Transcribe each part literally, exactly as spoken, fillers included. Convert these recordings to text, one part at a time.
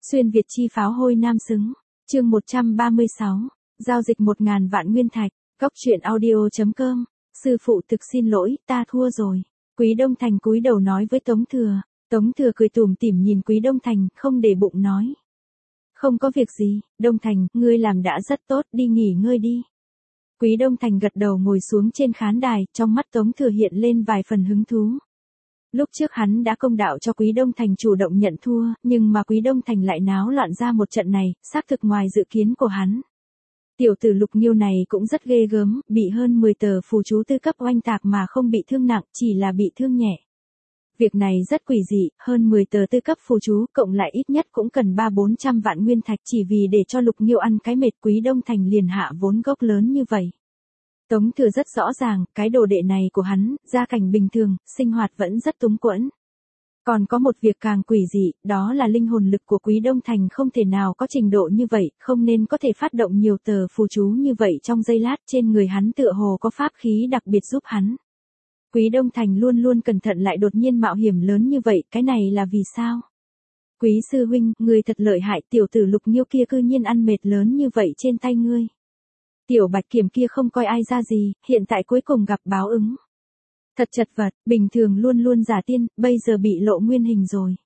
Xuyên Việt chi pháo hôi nam xứng. Chương một trăm ba mươi sáu. Giao dịch một ngàn vạn nguyên thạch. Góc truyện audio.com. Sư phụ thực xin lỗi, ta thua rồi. Quý Đông Thành cúi đầu nói với Tống Thừa. Tống Thừa cười tủm tỉm nhìn Quý Đông Thành, không để bụng nói. Không có việc gì, Đông Thành, ngươi làm đã rất tốt, đi nghỉ ngơi đi. Quý Đông Thành gật đầu ngồi xuống trên khán đài, trong mắt Tống Thừa hiện lên vài phần hứng thú. Lúc trước hắn đã công đạo cho Quý Đông Thành chủ động nhận thua, nhưng mà Quý Đông Thành lại náo loạn ra một trận này, xác thực ngoài dự kiến của hắn. Tiểu tử Lục Nghiêu này cũng rất ghê gớm, bị hơn mười tờ phù chú tư cấp oanh tạc mà không bị thương nặng, chỉ là bị thương nhẹ. Việc này rất quỷ dị, hơn mười tờ tư cấp phù chú, cộng lại ít nhất cũng cần ba bốn trăm vạn nguyên thạch chỉ vì để cho Lục Nghiêu ăn cái mệt. Quý Đông Thành liền hạ vốn gốc lớn như vậy. Tống Thừa rất rõ ràng, cái đồ đệ này của hắn, gia cảnh bình thường, sinh hoạt vẫn rất túng quẫn. Còn có một việc càng quỷ dị, đó là linh hồn lực của Quý Đông Thành không thể nào có trình độ như vậy, không nên có thể phát động nhiều tờ phù chú như vậy trong giây lát. Trên người hắn tựa hồ có pháp khí đặc biệt giúp hắn. Quý Đông Thành luôn luôn cẩn thận lại đột nhiên mạo hiểm lớn như vậy, cái này là vì sao? Quý sư huynh, người thật lợi hại, tiểu tử Lục Nghiêu kia cư nhiên ăn mệt lớn như vậy trên tay ngươi. Tiểu Bạch Kiểm kia không coi ai ra gì, hiện tại cuối cùng gặp báo ứng. Thật chật vật, bình thường luôn luôn giả tiên, bây giờ bị lộ nguyên hình rồi.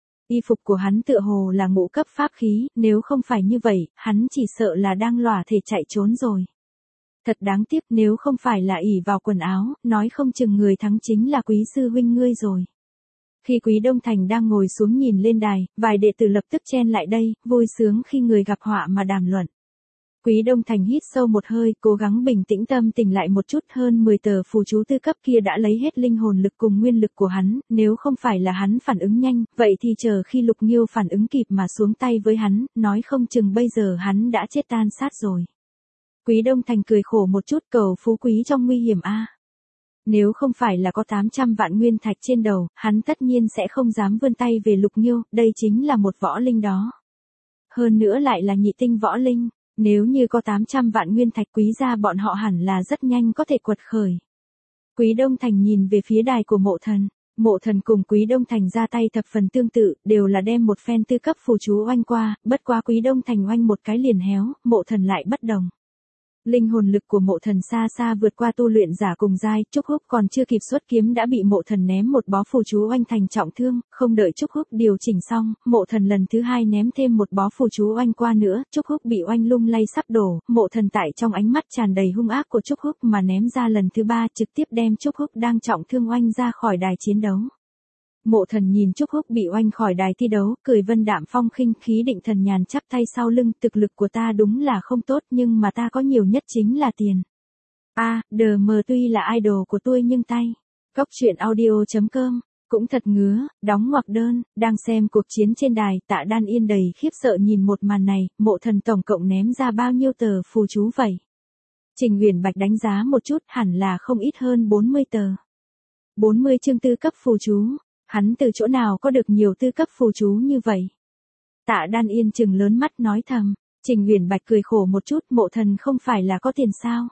Y phục của hắn tựa hồ là ngũ cấp pháp khí, nếu không phải như vậy, hắn chỉ sợ là đang lòa thể chạy trốn rồi. Thật đáng tiếc, nếu không phải là ỷ vào quần áo, nói không chừng người thắng chính là quý sư huynh ngươi rồi. Khi Quý Đông Thành đang ngồi xuống nhìn lên đài, vài đệ tử lập tức chen lại đây, vui sướng khi người gặp họa mà đàm luận. Quý Đông Thành hít sâu một hơi, cố gắng bình tĩnh tâm tình lại một chút. Hơn mười tờ phù chú tư cấp kia đã lấy hết linh hồn lực cùng nguyên lực của hắn, nếu không phải là hắn phản ứng nhanh, vậy thì chờ khi Lục Nghiêu phản ứng kịp mà xuống tay với hắn, nói không chừng bây giờ hắn đã chết tan sát rồi. Quý Đông Thành cười khổ một chút, cầu phú quý trong nguy hiểm a. Nếu không phải là có tám trăm vạn nguyên thạch trên đầu, hắn tất nhiên sẽ không dám vươn tay về Lục Nghiêu, đây chính là một võ linh đó. Hơn nữa lại là nhị tinh võ linh. Nếu như có tám trăm vạn nguyên thạch quý gia bọn họ hẳn là rất nhanh có thể quật khởi. Quý Đông Thành nhìn về phía đài của Mộ Thần. Mộ Thần cùng Quý Đông Thành ra tay thập phần tương tự, đều là đem một phen tư cấp phù chú oanh qua, bất quá Quý Đông Thành oanh một cái liền héo, Mộ Thần lại bất đồng. Linh hồn lực của Mộ Thần xa xa vượt qua tu luyện giả cùng giai, Trúc Húc còn chưa kịp xuất kiếm đã bị Mộ Thần ném một bó phù chú oanh thành trọng thương, không đợi Trúc Húc điều chỉnh xong, Mộ Thần lần thứ hai ném thêm một bó phù chú oanh qua nữa, Trúc Húc bị oanh lung lay sắp đổ, Mộ Thần tại trong ánh mắt tràn đầy hung ác của Trúc Húc mà ném ra lần thứ ba, trực tiếp đem Trúc Húc đang trọng thương oanh ra khỏi đài chiến đấu. Mộ Thần nhìn Trúc Húc bị oanh khỏi đài thi đấu, cười vân đạm phong khinh, khí định thần nhàn chắp tay sau lưng, thực lực của ta đúng là không tốt nhưng mà ta có nhiều nhất chính là tiền. A, đờ mờ tuy là idol của tôi nhưng tay. Góc truyện audio.com, cũng thật ngứa, đóng ngoặc đơn, đang xem cuộc chiến trên đài, Tạ Đan Yên đầy khiếp sợ nhìn một màn này, Mộ Thần tổng cộng ném ra bao nhiêu tờ phù chú vậy? Trình Uyển Bạch đánh giá một chút, hẳn là không ít hơn bốn mươi tờ. bốn mươi chương tư cấp phù chú. Hắn từ chỗ nào có được nhiều tư cấp phù chú như vậy? Tạ Đan Yên trừng lớn mắt nói thầm. Trình Uyển Bạch cười khổ một chút, Mộ Thần không phải là có tiền sao?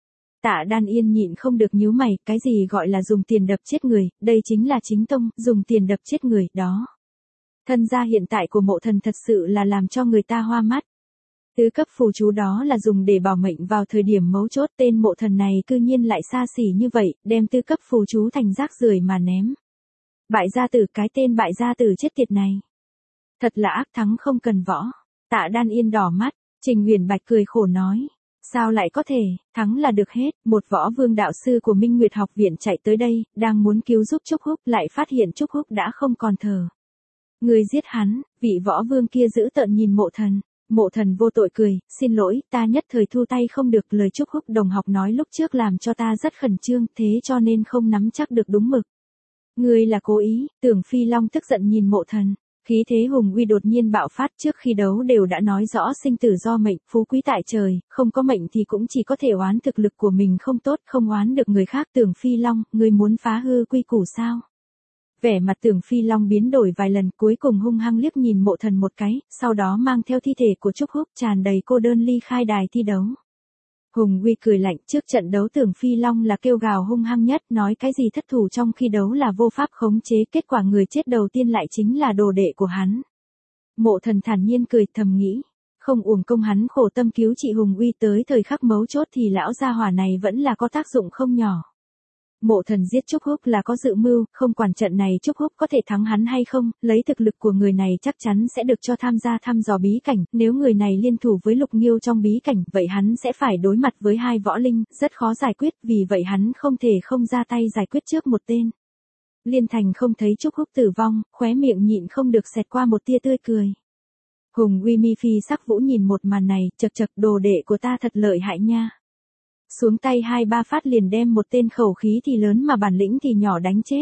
Tạ Đan Yên nhịn không được nhíu mày, cái gì gọi là dùng tiền đập chết người, đây chính là chính tông, dùng tiền đập chết người, đó. Thân gia hiện tại của Mộ Thần thật sự là làm cho người ta hoa mắt. Tứ cấp phù chú đó là dùng để bảo mệnh vào thời điểm mấu chốt, tên Mộ Thần này cư nhiên lại xa xỉ như vậy, đem tứ cấp phù chú thành rác rưởi mà ném. Bại gia tử, cái tên bại gia tử chết tiệt này. Thật là ác, thắng không cần võ. Tạ Đan Yên đỏ mắt, Trình Uyển Bạch cười khổ nói. Sao lại có thể, thắng là được hết, một võ vương đạo sư của Minh Nguyệt học viện chạy tới đây, đang muốn cứu giúp Trúc Húc lại phát hiện Trúc Húc đã không còn thở. Người giết hắn, vị võ vương kia giữ tợn nhìn Mộ Thần. Mộ Thần vô tội cười, xin lỗi, ta nhất thời thu tay không được, lời Trúc Húc đồng học nói lúc trước làm cho ta rất khẩn trương, thế cho nên không nắm chắc được đúng mực. Ngươi là cố ý, Tưởng Phi Long tức giận nhìn Mộ Thần, khí thế hùng uy đột nhiên bạo phát, trước khi đấu đều đã nói rõ sinh tử do mệnh, phú quý tại trời, không có mệnh thì cũng chỉ có thể oán thực lực của mình không tốt, không oán được người khác. Tưởng Phi Long, ngươi muốn phá hư quy củ sao? Vẻ mặt Tưởng Phi Long biến đổi vài lần, cuối cùng hung hăng liếc nhìn Mộ Thần một cái, sau đó mang theo thi thể của Trúc Húc tràn đầy cô đơn ly khai đài thi đấu. Hùng Uy cười lạnh, trước trận đấu Tưởng Phi Long là kêu gào hung hăng nhất, nói cái gì thất thủ trong khi đấu là vô pháp khống chế, kết quả người chết đầu tiên lại chính là đồ đệ của hắn. Mộ Thần thản nhiên cười thầm nghĩ. Không uổng công hắn khổ tâm cứu chị Hùng Uy tới thời khắc mấu chốt thì lão gia hỏa này vẫn là có tác dụng không nhỏ. Mộ Thần giết Trúc Húc là có dự mưu, không quản trận này Trúc Húc có thể thắng hắn hay không, lấy thực lực của người này chắc chắn sẽ được cho tham gia thăm dò bí cảnh, nếu người này liên thủ với Lục Nghiêu trong bí cảnh, vậy hắn sẽ phải đối mặt với hai võ linh, rất khó giải quyết, vì vậy hắn không thể không ra tay giải quyết trước một tên. Liên Thành không thấy Trúc Húc tử vong, khóe miệng nhịn không được xẹt qua một tia tươi cười. Hùng Uy mi phi sắc vũ nhìn một màn này, chật chật, đồ đệ của ta thật lợi hại nha. Xuống tay hai ba phát liền đem một tên khẩu khí thì lớn mà bản lĩnh thì nhỏ đánh chết.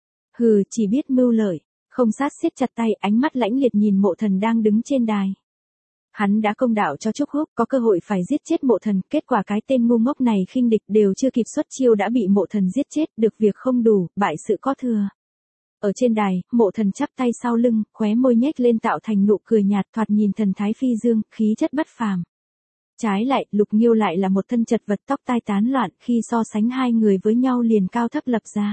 Hừ, chỉ biết mưu lợi. Không Sát siết chặt tay, ánh mắt lãnh liệt nhìn Mộ Thần đang đứng trên đài. Hắn đã công đạo cho Trúc Húc có cơ hội phải giết chết Mộ Thần, kết quả cái tên ngu ngốc này khinh địch đều chưa kịp xuất chiêu đã bị Mộ Thần giết chết, được việc không đủ, bại sự có thừa. Ở trên đài, Mộ Thần chắp tay sau lưng, khóe môi nhếch lên tạo thành nụ cười nhạt, thoạt nhìn thần thái phi dương, khí chất bất phàm. Trái lại, Lục Nghiêu lại là một thân chật vật tóc tai tán loạn, khi so sánh hai người với nhau liền cao thấp lập ra.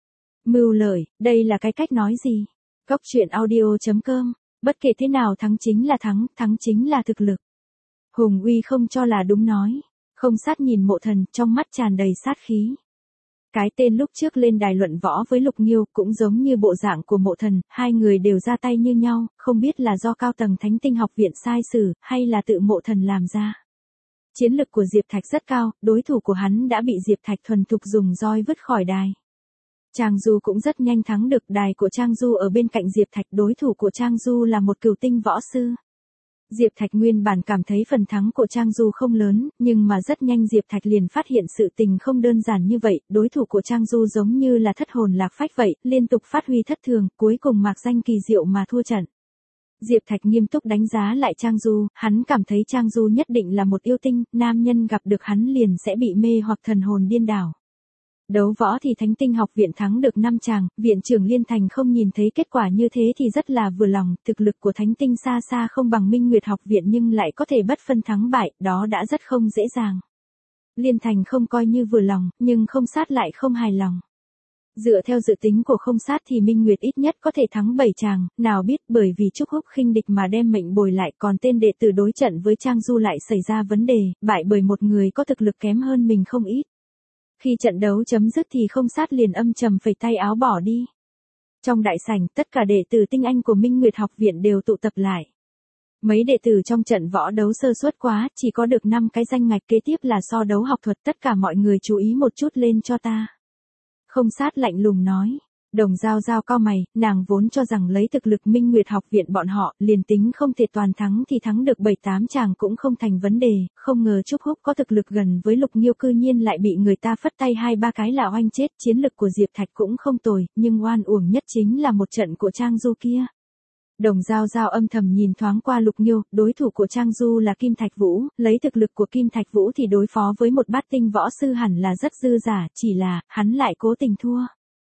Mưu lợi, đây là cái cách nói gì? Góc truyện audio chấm com, bất kể thế nào thắng chính là thắng, thắng chính là thực lực. Hùng Uy không cho là đúng nói. Không Sát nhìn Mộ Thần, trong mắt tràn đầy sát khí. Cái tên lúc trước lên đài luận võ với Lục Nghiêu cũng giống như bộ dạng của Mộ Thần, hai người đều ra tay như nhau, không biết là do cao tầng Thánh Tinh học viện sai sử, hay là tự Mộ Thần làm ra. Chiến lực của Diệp Thạch rất cao, đối thủ của hắn đã bị Diệp Thạch thuần thục dùng roi vứt khỏi đài. Trang Du cũng rất nhanh thắng được đài của Trang Du ở bên cạnh Diệp Thạch, đối thủ của Trang Du là một cửu tinh võ sư. Diệp Thạch nguyên bản cảm thấy phần thắng của Trang Du không lớn, nhưng mà rất nhanh Diệp Thạch liền phát hiện sự tình không đơn giản như vậy, đối thủ của Trang Du giống như là thất hồn lạc phách vậy, liên tục phát huy thất thường, cuối cùng mạc danh kỳ diệu mà thua trận. Diệp Thạch nghiêm túc đánh giá lại Trang Du, hắn cảm thấy Trang Du nhất định là một yêu tinh, nam nhân gặp được hắn liền sẽ bị mê hoặc thần hồn điên đảo. Đấu võ thì Thánh Tinh học viện thắng được năm chàng, viện trưởng Liên Thành không nhìn thấy kết quả như thế thì rất là vừa lòng, thực lực của Thánh Tinh xa xa không bằng Minh Nguyệt học viện nhưng lại có thể bất phân thắng bại, đó đã rất không dễ dàng. Liên Thành không coi như vừa lòng, nhưng Không Sát lại không hài lòng. Dựa theo dự tính của Không Sát thì Minh Nguyệt ít nhất có thể thắng bảy chàng, nào biết bởi vì Trúc Húc khinh địch mà đem mệnh bồi lại, còn tên đệ tử đối trận với Trang Du lại xảy ra vấn đề, bại bởi một người có thực lực kém hơn mình không ít. Khi trận đấu chấm dứt thì Không Sát liền âm trầm phẩy tay áo bỏ đi. Trong đại sảnh, tất cả đệ tử tinh anh của Minh Nguyệt học viện đều tụ tập lại. Mấy đệ tử trong trận võ đấu sơ suất quá, chỉ có được năm cái danh ngạch, kế tiếp là so đấu học thuật, tất cả mọi người chú ý một chút lên cho ta. Không Sát lạnh lùng nói. Đồng Giao Giao cau mày, nàng vốn cho rằng lấy thực lực Minh Nguyệt học viện bọn họ, liền tính không thể toàn thắng thì thắng được bảy tám chàng cũng không thành vấn đề, không ngờ Trúc Húc có thực lực gần với Lục Nghiêu cư nhiên lại bị người ta phất tay hai ba cái là oanh chết, chiến lực của Diệp Thạch cũng không tồi, nhưng oan uổng nhất chính là một trận của Trang Du kia. Đồng Giao Giao âm thầm nhìn thoáng qua Lục Nghiêu, đối thủ của Trang Du là Kim Thạch Vũ, lấy thực lực của Kim Thạch Vũ thì đối phó với một bát tinh võ sư hẳn là rất dư giả, chỉ là, hắn lại cố tình thua.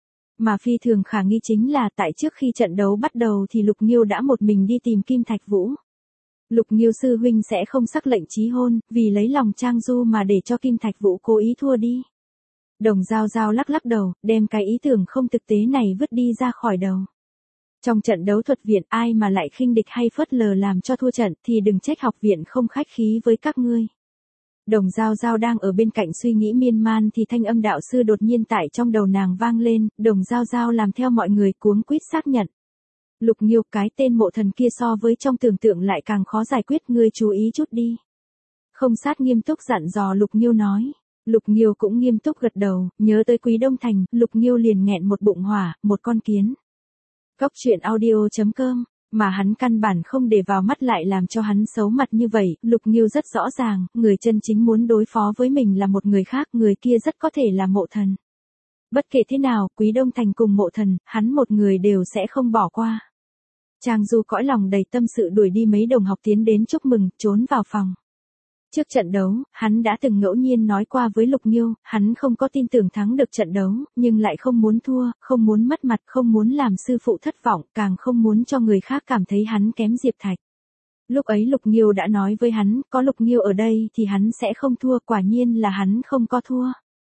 Mà phi thường khả nghi chính là tại trước khi trận đấu bắt đầu thì Lục Nghiêu đã một mình đi tìm Kim Thạch Vũ. Lục Nghiêu sư huynh sẽ không sắc lệnh chí hôn, vì lấy lòng Trang Du mà để cho Kim Thạch Vũ cố ý thua đi. Đồng Giao Giao lắc lắc đầu, đem cái ý tưởng không thực tế này vứt đi ra khỏi đầu. Trong trận đấu thuật viện ai mà lại khinh địch hay phớt lờ làm cho thua trận thì đừng trách học viện không khách khí với các ngươi. Đồng Giao Giao đang ở bên cạnh suy nghĩ miên man thì thanh âm đạo sư đột nhiên tại trong đầu nàng vang lên, Đồng Giao Giao làm theo mọi người cuống quýt xác nhận. Lục Nghiêu, cái tên Mộ Thần kia so với trong tưởng tượng lại càng khó giải quyết, ngươi chú ý chút đi. Không Sát nghiêm túc dặn dò Lục Nghiêu nói. Lục Nghiêu cũng nghiêm túc gật đầu, nhớ tới Quý Đông Thành, Lục Nghiêu liền nghẹn một bụng hỏa, một con kiến. Góc truyện audio chấm com, mà hắn căn bản không để vào mắt lại làm cho hắn xấu mặt như vậy, Lục Nghiêu rất rõ ràng, người chân chính muốn đối phó với mình là một người khác, người kia rất có thể là Mộ Thần. Bất kể thế nào, Quý Đông Thành cùng Mộ Thần, hắn một người đều sẽ không bỏ qua. Trang Du cõi lòng đầy tâm sự đuổi đi mấy đồng học tiến đến chúc mừng, trốn vào phòng. Trước trận đấu, hắn đã từng ngẫu nhiên nói qua với Lục Nghiêu, hắn không có tin tưởng thắng được trận đấu, nhưng lại không muốn thua, không muốn mất mặt, không muốn làm sư phụ thất vọng, càng không muốn cho người khác cảm thấy hắn kém Diệp Thạch. Lúc ấy Lục Nghiêu đã nói với hắn, có Lục Nghiêu ở đây thì hắn sẽ không thua, quả nhiên là hắn không có thua.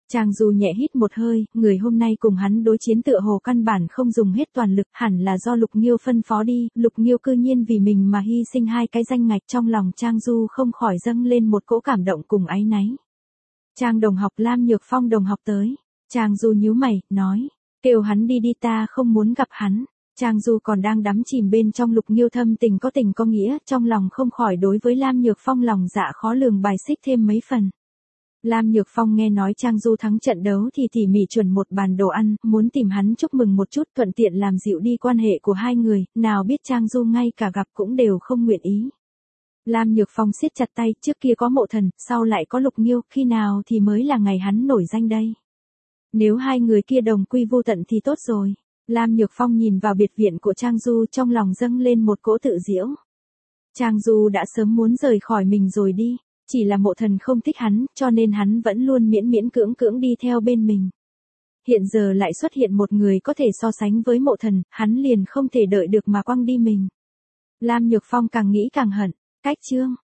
Trang Du nhẹ hít một hơi, người hôm nay cùng hắn đối chiến tựa hồ căn bản không dùng hết toàn lực, hẳn là do Lục Nghiêu phân phó đi, Lục Nghiêu cư nhiên vì mình mà hy sinh hai cái danh ngạch, trong lòng Trang Du không khỏi dâng lên một cỗ cảm động cùng áy náy. Trang đồng học, Lam Nhược Phong đồng học tới. Trang Du nhíu mày, nói, kêu hắn đi đi, ta không muốn gặp hắn. Trang Du còn đang đắm chìm bên trong Lục Nghiêu thâm tình có tình có nghĩa, trong lòng không khỏi đối với Lam Nhược Phong lòng dạ khó lường bài xích thêm mấy phần. Lam Nhược Phong nghe nói Trang Du thắng trận đấu thì tỉ mỉ chuẩn một bàn đồ ăn, muốn tìm hắn chúc mừng một chút, thuận tiện làm dịu đi quan hệ của hai người, nào biết Trang Du ngay cả gặp cũng đều không nguyện ý. Lam Nhược Phong siết chặt tay, trước kia có Mộ Thần, sau lại có Lục Nghiêu, khi nào thì mới là ngày hắn nổi danh đây. Nếu hai người kia đồng quy vô tận thì tốt rồi. Lam Nhược Phong nhìn vào biệt viện của Trang Du, trong lòng dâng lên một cỗ tự giễu. Trang Du đã sớm muốn rời khỏi mình rồi đi, chỉ là Mộ Thần không thích hắn, cho nên hắn vẫn luôn miễn miễn cưỡng cưỡng đi theo bên mình. Hiện giờ lại xuất hiện một người có thể so sánh với Mộ Thần, hắn liền không thể đợi được mà quăng đi mình. Lam Nhược Phong càng nghĩ càng hận. Cách chương